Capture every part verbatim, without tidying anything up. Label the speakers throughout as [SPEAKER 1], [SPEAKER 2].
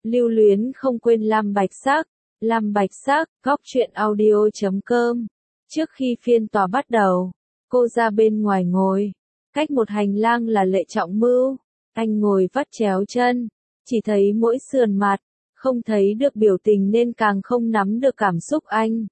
[SPEAKER 1] Lưu luyến không quên Lam Bạch Sắc, Lam Bạch Sắc, góc truyện audio chấm com. Trước khi phiên tòa bắt đầu, cô ra bên ngoài ngồi, cách một hành lang là Lệ Trọng Mưu, anh ngồi vắt chéo chân, chỉ thấy mỗi sườn mặt, không thấy được biểu tình nên càng không nắm được cảm xúc anh.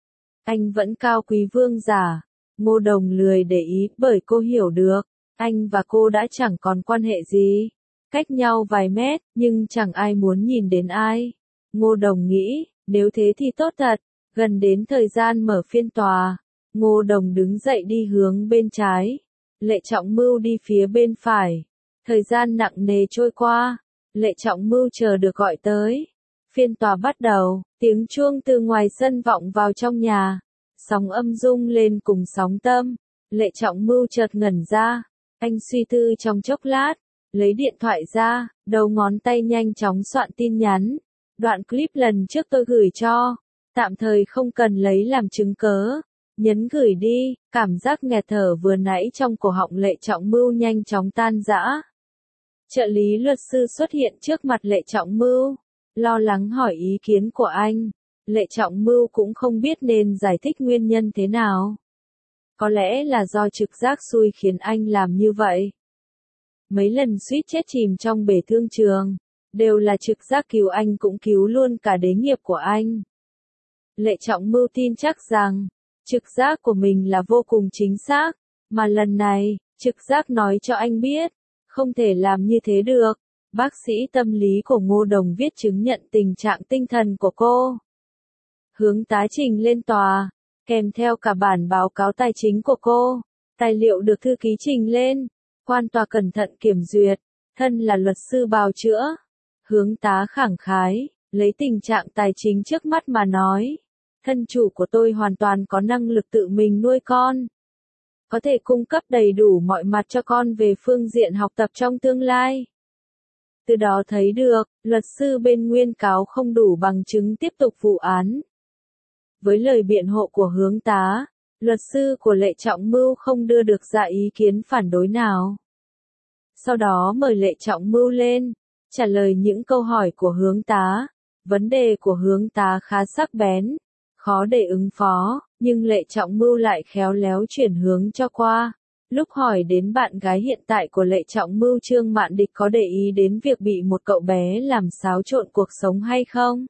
[SPEAKER 1] Anh vẫn cao quý vương giả, Ngô Đồng lười để ý bởi cô hiểu được, anh và cô đã chẳng còn quan hệ gì. Cách nhau vài mét, nhưng chẳng ai muốn nhìn đến ai. Ngô Đồng nghĩ, nếu thế thì tốt thật. Gần đến thời gian mở phiên tòa, Ngô Đồng đứng dậy đi hướng bên trái. Lệ Trọng Mưu đi phía bên phải. Thời gian nặng nề trôi qua, Lệ Trọng Mưu chờ được gọi tới. Phiên tòa bắt đầu, tiếng chuông từ ngoài sân vọng vào trong nhà. Sóng âm rung lên cùng sóng tâm. Lệ Trọng Mưu chợt ngẩn ra. Anh suy tư trong chốc lát. Lấy điện thoại ra, đầu ngón tay nhanh chóng soạn tin nhắn. Đoạn clip lần trước tôi gửi cho. Tạm thời không cần lấy làm chứng cớ. Nhấn gửi đi, cảm giác nghẹt thở vừa nãy trong cổ họng Lệ Trọng Mưu nhanh chóng tan rã. Trợ lý luật sư xuất hiện trước mặt Lệ Trọng Mưu, lo lắng hỏi ý kiến của anh. Lệ Trọng Mưu cũng không biết nên giải thích nguyên nhân thế nào. Có lẽ là do trực giác xui khiến anh làm như vậy. Mấy lần suýt chết chìm trong bể thương trường, đều là trực giác cứu anh cũng cứu luôn cả đế nghiệp của anh. Lệ Trọng Mưu tin chắc rằng, trực giác của mình là vô cùng chính xác, mà lần này, trực giác nói cho anh biết, không thể làm như thế được. Bác sĩ tâm lý của Ngô Đồng viết chứng nhận tình trạng tinh thần của cô. Hướng tá trình lên tòa, kèm theo cả bản báo cáo tài chính của cô. Tài liệu được thư ký trình lên. Quan tòa cẩn thận kiểm duyệt, thân là luật sư bào chữa. Hướng tá khẳng khái, lấy tình trạng tài chính trước mắt mà nói. Thân chủ của tôi hoàn toàn có năng lực tự mình nuôi con. Có thể cung cấp đầy đủ mọi mặt cho con về phương diện học tập trong tương lai. Từ đó thấy được, luật sư bên nguyên cáo không đủ bằng chứng tiếp tục vụ án. Với lời biện hộ của hướng tá, luật sư của Lệ Trọng Mưu không đưa được ra ý kiến phản đối nào. Sau đó mời Lệ Trọng Mưu lên, trả lời những câu hỏi của hướng tá. Vấn đề của hướng tá khá sắc bén, khó để ứng phó, nhưng Lệ Trọng Mưu lại khéo léo chuyển hướng cho qua. Lúc hỏi đến bạn gái hiện tại của Lệ Trọng Mưu Trương Mạn Địch có để ý đến việc bị một cậu bé làm xáo trộn cuộc sống hay không?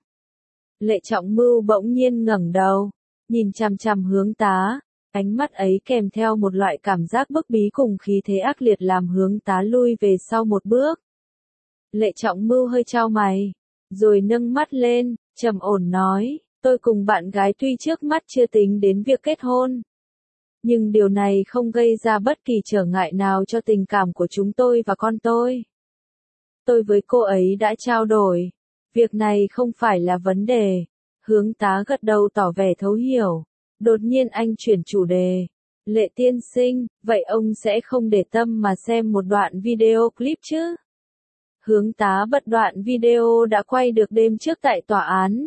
[SPEAKER 1] Lệ Trọng Mưu bỗng nhiên ngẩng đầu, nhìn chằm chằm hướng tá. Ánh mắt ấy kèm theo một loại cảm giác bức bí cùng khí thế ác liệt làm hướng tá lui về sau một bước. Lệ Trọng Mưu hơi chau mày, rồi nâng mắt lên, trầm ổn nói, tôi cùng bạn gái tuy trước mắt chưa tính đến việc kết hôn. Nhưng điều này không gây ra bất kỳ trở ngại nào cho tình cảm của chúng tôi và con tôi. Tôi với cô ấy đã trao đổi, việc này không phải là vấn đề. Hướng tá gật đầu tỏ vẻ thấu hiểu. Đột nhiên anh chuyển chủ đề. Lệ tiên sinh, vậy ông sẽ không để tâm mà xem một đoạn video clip chứ? Hướng tá bật đoạn video đã quay được đêm trước tại tòa án.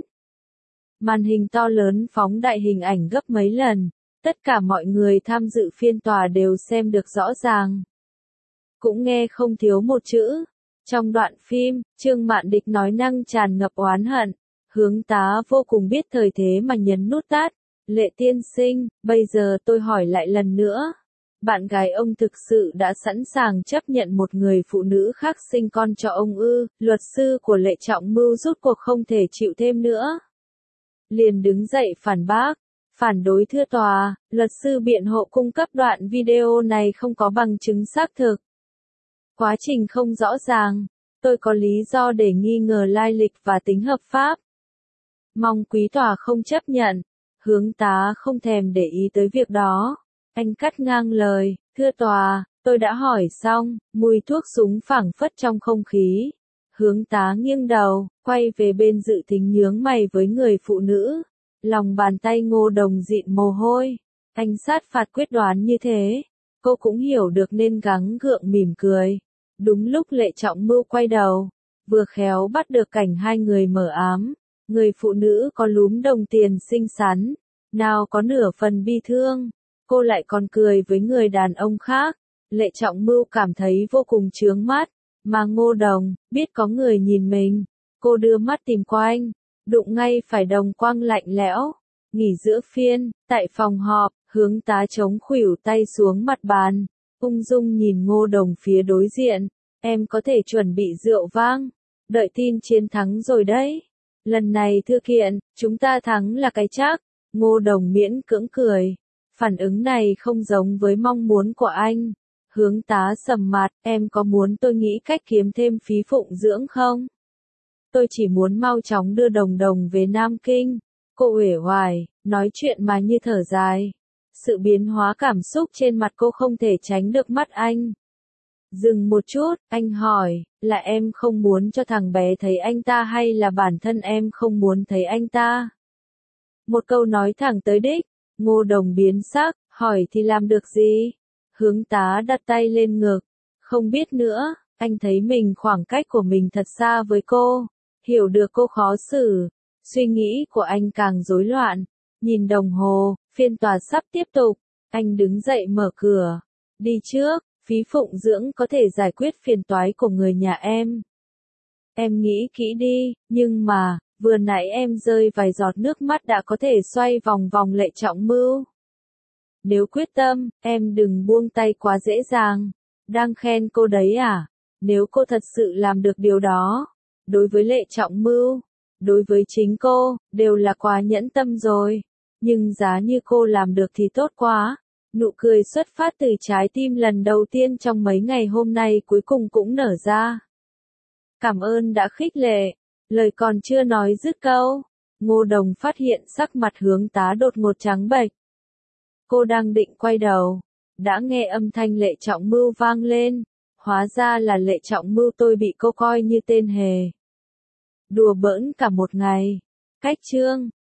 [SPEAKER 1] Màn hình to lớn phóng đại hình ảnh gấp mấy lần. Tất cả mọi người tham dự phiên tòa đều xem được rõ ràng. Cũng nghe không thiếu một chữ. Trong đoạn phim, Trương Mạn Địch nói năng tràn ngập oán hận. Hướng tá vô cùng biết thời thế mà nhấn nút tắt. Lệ tiên sinh, bây giờ tôi hỏi lại lần nữa. Bạn gái ông thực sự đã sẵn sàng chấp nhận một người phụ nữ khác sinh con cho ông ư? Luật sư của Lệ Trọng Mưu rút cuộc không thể chịu thêm nữa. Liền đứng dậy phản bác. Phản đối thưa tòa, luật sư biện hộ cung cấp đoạn video này không có bằng chứng xác thực. Quá trình không rõ ràng. Tôi có lý do để nghi ngờ lai lịch và tính hợp pháp. Mong quý tòa không chấp nhận. Hướng tá không thèm để ý tới việc đó. Anh cắt ngang lời, thưa tòa, tôi đã hỏi xong, mùi thuốc súng phảng phất trong không khí. Hướng tá nghiêng đầu, quay về bên dự thính nhướng mày với người phụ nữ. Lòng bàn tay Ngô Đồng dịn mồ hôi. Anh sát phạt quyết đoán như thế. Cô cũng hiểu được nên gắng gượng mỉm cười. Đúng lúc Lệ Trọng Mưu quay đầu, vừa khéo bắt được cảnh hai người mở ám. Người phụ nữ có lúm đồng tiền xinh xắn, nào có nửa phần bi thương, cô lại còn cười với người đàn ông khác. Lệ Trọng Mưu cảm thấy vô cùng chướng mắt, mà Ngô Đồng, biết có người nhìn mình, Cô đưa mắt tìm quanh, đụng ngay phải đồng quang lạnh lẽo. Nghỉ giữa phiên, tại phòng họp, Hướng tá chống khuỷu tay xuống mặt bàn, ung dung nhìn Ngô Đồng phía đối diện. Em có thể chuẩn bị rượu vang, đợi tin chiến thắng rồi đấy. Lần này thư kiện, chúng ta thắng là cái chắc. Ngô Đồng miễn cưỡng cười. Phản ứng này không giống với mong muốn của anh. Hướng tá sầm mặt, em có muốn tôi nghĩ cách kiếm thêm phí phụng dưỡng không? Tôi chỉ muốn mau chóng đưa Đồng Đồng về Nam Kinh. Cô uể oải, nói chuyện mà như thở dài. Sự biến hóa cảm xúc trên mặt cô không thể tránh được mắt anh. Dừng một chút, anh hỏi, là em không muốn cho thằng bé thấy anh ta hay là bản thân em không muốn thấy anh ta? Một câu nói thẳng tới đích. Ngô Đồng biến sắc, hỏi thì làm được gì? Hướng tá đặt tay lên ngực. Không biết nữa, anh thấy mình khoảng cách của mình thật xa với cô. Hiểu được cô khó xử. Suy nghĩ của anh càng rối loạn. Nhìn đồng hồ, phiên tòa sắp tiếp tục. Anh đứng dậy mở cửa. Đi trước, phí phụng dưỡng có thể giải quyết phiền toái của người nhà em. Em nghĩ kỹ đi, nhưng mà, vừa nãy em rơi vài giọt nước mắt đã có thể xoay vòng vòng Lệ Trọng Mưu. Nếu quyết tâm, em đừng buông tay quá dễ dàng. Đang khen cô đấy à? Nếu cô thật sự làm được điều đó, đối với Lệ Trọng Mưu, đối với chính cô, đều là quá nhẫn tâm rồi. Nhưng giá như cô làm được thì tốt quá. Nụ cười xuất phát từ trái tim lần đầu tiên trong mấy ngày hôm nay cuối cùng cũng nở ra. Cảm ơn đã khích lệ. Lời còn chưa nói dứt câu, Ngô Đồng phát hiện sắc mặt Hướng tá đột ngột trắng bệch. Cô đang định quay đầu, đã nghe âm thanh Lệ Trọng Mưu vang lên. Hóa ra là Lệ Trọng Mưu, tôi bị cô coi như tên hề. Đùa bỡn cả một ngày. Cách chương